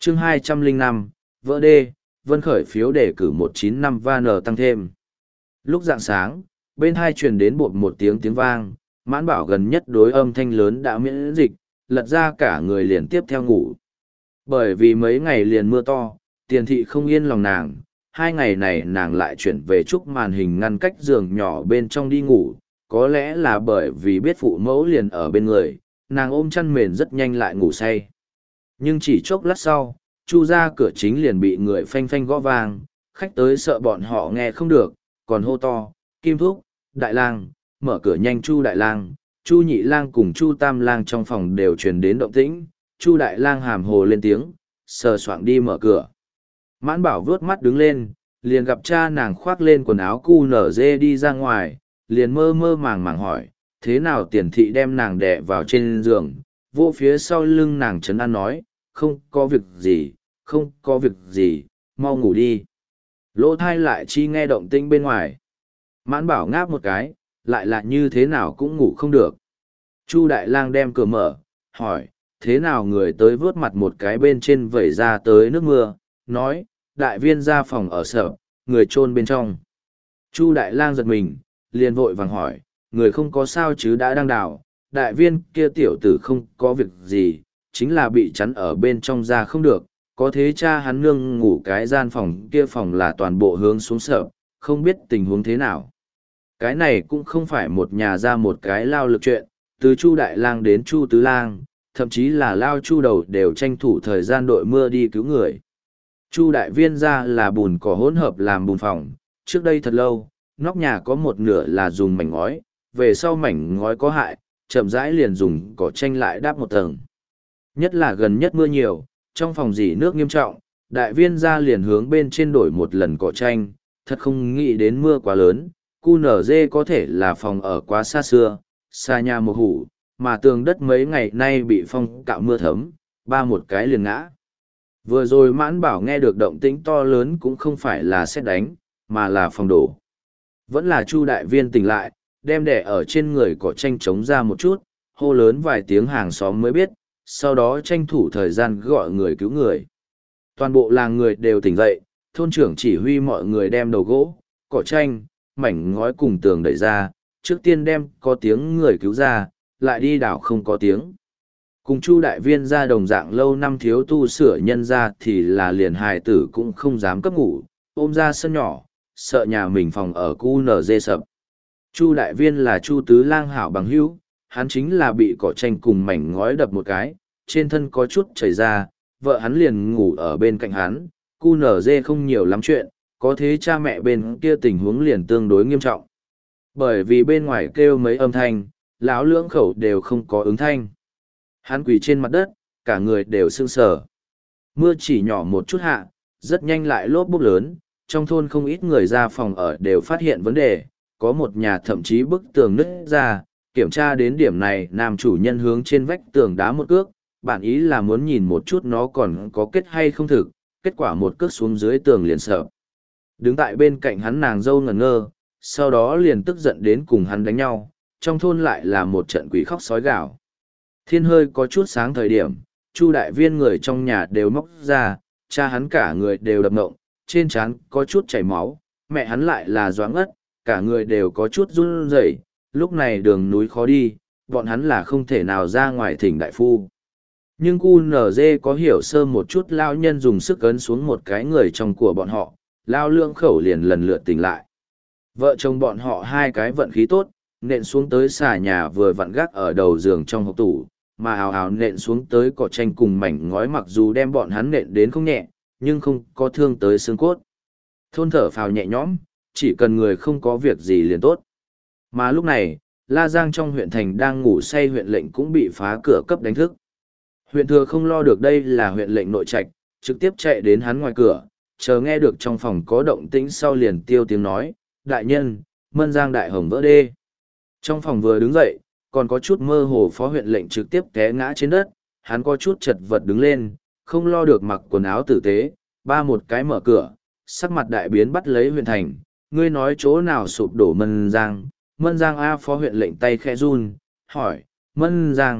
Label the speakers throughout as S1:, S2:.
S1: chương 205, vỡ đê, Vân Khởi phiếu đề cử 195 van tăng thêm. Lúc rạng sáng, bên hai truyền đến bột một tiếng vang, Mãn Bảo gần nhất đối âm thanh lớn đã miễn dịch, lật ra cả người liền tiếp theo ngủ. Bởi vì mấy ngày liền mưa to, Tiền thị không yên lòng nàng, 2 ngày này nàng lại chuyển về trúc màn hình ngăn cách giường nhỏ bên trong đi ngủ, có lẽ là bởi vì biết phụ mẫu liền ở bên người, nàng ôm chăn mền rất nhanh lại ngủ say. Nhưng chỉ chốc lát sau, Chu ra cửa chính liền bị người phanh phanh gõ vang, khách tới sợ bọn họ nghe không được, còn hô to, Kim Thúc, Đại Lang, mở cửa nhanh. Chu Đại Lang, Chu Nhị Lang cùng Chu Tam Lang trong phòng đều truyền đến động tĩnh, Chu Đại Lang hàm hồ lên tiếng, sờ soạng đi mở cửa. Mãn Bảo vướt mắt đứng lên, liền gặp cha nàng khoác lên quần áo cu nở dê đi ra ngoài, liền mơ mơ màng màng hỏi, thế nào Tiền thị đem nàng đè vào trên giường, vô phía sau lưng nàng trấn an nói, không có việc gì, không có việc gì, mau ngủ đi. Lỗ thai lại chi nghe động tĩnh bên ngoài. Mãn Bảo ngáp một cái, lại là như thế nào cũng ngủ không được. Chu Đại Lang đem cửa mở, hỏi, thế nào người tới vớt mặt một cái bên trên vẩy ra tới nước mưa, nói, đại viên ra phòng ở sở, người chôn bên trong. Chu Đại Lang giật mình, liền vội vàng hỏi, người không có sao chứ đã đang đào, đại viên kia tiểu tử không có việc gì, chính là bị chắn ở bên trong ra không được, có thế cha hắn nương ngủ cái gian phòng kia phòng là toàn bộ hướng xuống sở, không biết tình huống thế nào. Cái này cũng không phải một nhà ra một cái lao lực chuyện, từ Chu Đại Lang đến Chu Tứ Lang, thậm chí là lao Chu đầu đều tranh thủ thời gian đội mưa đi cứu người. Chu Đại Viên ra là bùn cỏ hỗn hợp làm bùn phòng, trước đây thật lâu, nóc nhà có một nửa là dùng mảnh ngói, về sau mảnh ngói có hại, chậm rãi liền dùng cỏ tranh lại đắp một tầng. Nhất là gần nhất mưa nhiều, trong phòng dỉ nước nghiêm trọng, Đại Viên ra liền hướng bên trên đổi một lần cỏ tranh, thật không nghĩ đến mưa quá lớn, cu nở dê có thể là phòng ở quá xa xưa, xa nhà một hủ, mà tường đất mấy ngày nay bị phong cạo mưa thấm, ba một cái liền ngã. Vừa rồi Mãn Bảo nghe được động tĩnh to lớn cũng không phải là sét đánh, mà là phòng đổ. Vẫn là Chu Đại Viên tỉnh lại, đem đẻ ở trên người cỏ tranh chống ra một chút, hô lớn vài tiếng hàng xóm mới biết, sau đó tranh thủ thời gian gọi người cứu người. Toàn bộ làng người đều tỉnh dậy, thôn trưởng chỉ huy mọi người đem đầu gỗ, cỏ tranh, mảnh ngói cùng tường đẩy ra, trước tiên đem có tiếng người cứu ra, lại đi đảo không có tiếng. Cùng Chu Đại Viên ra đồng dạng lâu năm thiếu tu sửa nhân ra thì là liền hài tử cũng không dám cấp ngủ, ôm ra sân nhỏ, sợ nhà mình phòng ở cu nở dê sập. Chu Đại Viên là Chu Tứ Lang hảo bằng hữu, hắn chính là bị cỏ tranh cùng mảnh ngói đập một cái, trên thân có chút chảy ra, vợ hắn liền ngủ ở bên cạnh hắn, cu nở dê không nhiều lắm chuyện, có thế cha mẹ bên kia tình huống liền tương đối nghiêm trọng. Bởi vì bên ngoài kêu mấy âm thanh, lão lưỡng khẩu đều không có ứng thanh. Hắn quỳ trên mặt đất, cả người đều sưng sờ. Mưa chỉ nhỏ một chút hạ, rất nhanh lại lốp bốc lớn, trong thôn không ít người ra phòng ở đều phát hiện vấn đề, có một nhà thậm chí bức tường nứt ra, kiểm tra đến điểm này nam chủ nhân hướng trên vách tường đá một cước, bản ý là muốn nhìn một chút nó còn có kết hay không thực, kết quả một cước xuống dưới tường liền sợ. Đứng tại bên cạnh hắn nàng dâu ngẩn ngơ, sau đó liền tức giận đến cùng hắn đánh nhau, trong thôn lại là một trận quỷ khóc sói gào. Thiên hơi có chút sáng thời điểm, Chu Đại Viên người trong nhà đều móc ra, cha hắn cả người đều đập ngộng, trên trán có chút chảy máu, mẹ hắn lại là doáng ất, cả người đều có chút run rẩy. Lúc này đường núi khó đi, bọn hắn là không thể nào ra ngoài thỉnh đại phu. Nhưng cu nở dê có hiểu sơ một chút lao nhân dùng sức ấn xuống một cái người trong của bọn họ, lao lưỡng khẩu liền lần lượt tỉnh lại. Vợ chồng bọn họ hai cái vận khí tốt, nện xuống tới xà nhà vừa vặn gác ở đầu giường trong hộp tủ, mà ào ào nện xuống tới cỏ tranh cùng mảnh ngói mặc dù đem bọn hắn nện đến không nhẹ, nhưng không có thương tới xương cốt. Thôn thở phào nhẹ nhõm, chỉ cần người không có việc gì liền tốt. Mà lúc này, La Giang trong huyện thành đang ngủ say huyện lệnh cũng bị phá cửa cấp đánh thức. Huyện thừa không lo được đây là huyện lệnh nội trạch, trực tiếp chạy đến hắn ngoài cửa, chờ nghe được trong phòng có động tĩnh sau liền tiêu tiếng nói, đại nhân, Mân Giang đại hồng vỡ đê. Trong phòng vừa đứng dậy, còn có chút mơ hồ phó huyện lệnh trực tiếp té ngã trên đất, hắn có chút chật vật đứng lên, không lo được mặc quần áo tử tế, ba một cái mở cửa, sắc mặt đại biến bắt lấy huyện thành, ngươi nói chỗ nào sụp đổ Mân Giang A phó huyện lệnh tay khẽ run, hỏi, Mân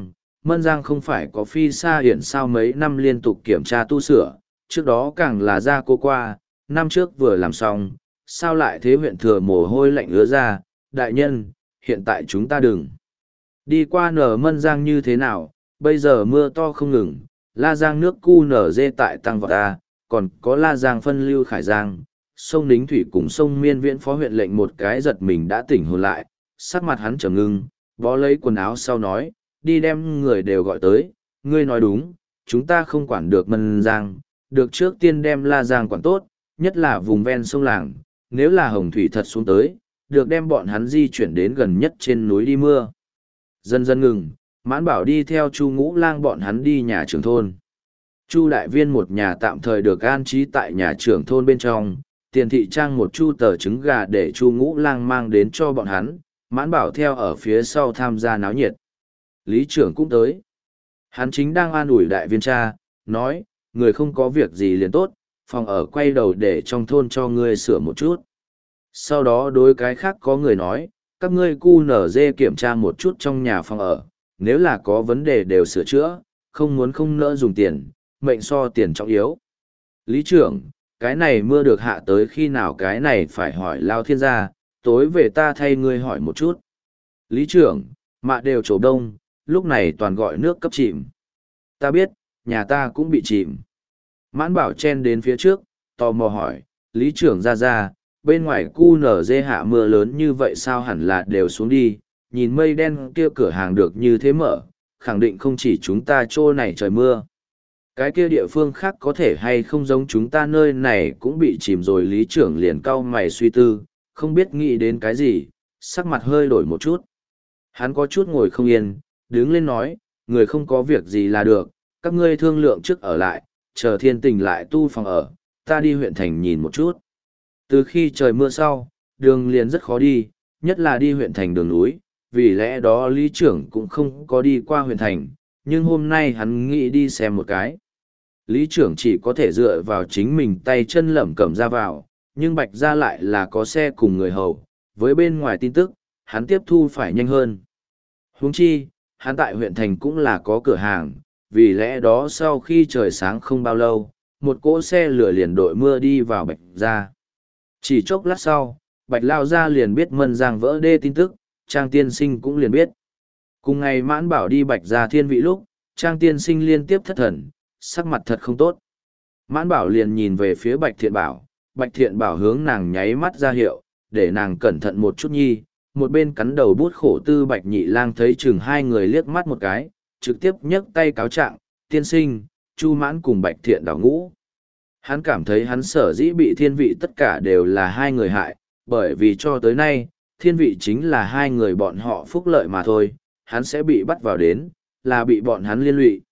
S1: Mân Giang không phải có phi xa hiển sao mấy năm liên tục kiểm tra tu sửa, trước đó càng là ra cô qua, năm trước vừa làm xong, sao lại thế? Huyện Thừa mồ hôi lạnh ứa ra, đại nhân, hiện tại chúng ta đừng đi qua nở Mân Giang như thế nào, bây giờ mưa to không ngừng, La Giang nước cu nở dê tại tăng vào ta, còn có La Giang phân lưu Khải Giang, sông Nính Thủy cùng sông Miên Viễn phó huyện lệnh một cái giật mình đã tỉnh hồn lại, sắc mặt hắn trầm ngưng, bó lấy quần áo sau nói, đi đem người đều gọi tới, ngươi nói đúng, chúng ta không quản được Mân Giang, được trước tiên đem La Giang quản tốt, nhất là vùng ven sông Làng, nếu là hồng thủy thật xuống tới, được đem bọn hắn di chuyển đến gần nhất trên núi đi mưa. Dần dần ngừng, Mãn Bảo đi theo Chu Ngũ Lang bọn hắn đi nhà trưởng thôn. Chu đại viên một nhà tạm thời được an trí tại nhà trưởng thôn bên trong, tiền thị trang một chu tờ trứng gà để Chu Ngũ Lang mang đến cho bọn hắn, Mãn Bảo theo ở phía sau tham gia náo nhiệt. Lý trưởng cũng tới. Hắn chính đang an ủi đại viên cha, nói, người không có việc gì liền tốt, phòng ở quay đầu để trong thôn cho ngươi sửa một chút. Sau đó đối cái khác có người nói, các ngươi cu nở dê kiểm tra một chút trong nhà phòng ở, nếu là có vấn đề đều sửa chữa, không muốn không nỡ dùng tiền, mệnh so tiền trọng yếu. Lý trưởng, cái này mưa được hạ tới khi nào, cái này phải hỏi Lao Thiên gia, tối về ta thay ngươi hỏi một chút. Lý trưởng, mạ đều trổ đông, lúc này toàn gọi nước cấp chìm. Ta biết, nhà ta cũng bị chìm. Mãn Bảo chen đến phía trước, tò mò hỏi, Lý trưởng ra, bên ngoài cu nở dê hạ mưa lớn như vậy sao hẳn là đều xuống đi, nhìn mây đen kia cửa hàng được như thế mở, khẳng định không chỉ chúng ta chỗ này trời mưa. Cái kia địa phương khác có thể hay không giống chúng ta nơi này cũng bị chìm rồi. Lý trưởng liền cau mày suy tư, không biết nghĩ đến cái gì, sắc mặt hơi đổi một chút. Hắn có chút ngồi không yên, đứng lên nói, người không có việc gì là được, các ngươi thương lượng trước ở lại, chờ thiên tình lại tu phòng ở, ta đi huyện thành nhìn một chút. Từ khi trời mưa sau, đường liền rất khó đi, nhất là đi huyện thành đường núi, vì lẽ đó lý trưởng cũng không có đi qua huyện thành, nhưng hôm nay hắn nghĩ đi xem một cái. Lý trưởng chỉ có thể dựa vào chính mình tay chân lẩm cẩm ra vào, nhưng Bạch Gia lại là có xe cùng người hầu, với bên ngoài tin tức, hắn tiếp thu phải nhanh hơn. Huống chi, hắn tại huyện thành cũng là có cửa hàng, vì lẽ đó sau khi trời sáng không bao lâu, một cỗ xe lửa liền đội mưa đi vào Bạch Gia. Chỉ chốc lát sau, Bạch Lao Gia liền biết Mân Giang vỡ đê tin tức, Trang Tiên Sinh cũng liền biết. Cùng ngày Mãn Bảo đi Bạch Gia Thiên Vị lúc, Trang Tiên Sinh liên tiếp thất thần, sắc mặt thật không tốt. Mãn Bảo liền nhìn về phía Bạch Thiện Bảo, Bạch Thiện Bảo hướng nàng nháy mắt ra hiệu, để nàng cẩn thận một chút nhi, một bên cắn đầu bút khổ tư Bạch Nhị Lang thấy chừng hai người liếc mắt một cái, trực tiếp nhấc tay cáo trạng, Tiên Sinh, Chu Mãn cùng Bạch Thiện đảo ngũ. Hắn cảm thấy hắn sở dĩ bị thiên vị tất cả đều là hai người hại, bởi vì cho tới nay, thiên vị chính là hai người bọn họ phúc lợi mà thôi, hắn sẽ bị bắt vào đến, là bị bọn hắn liên lụy.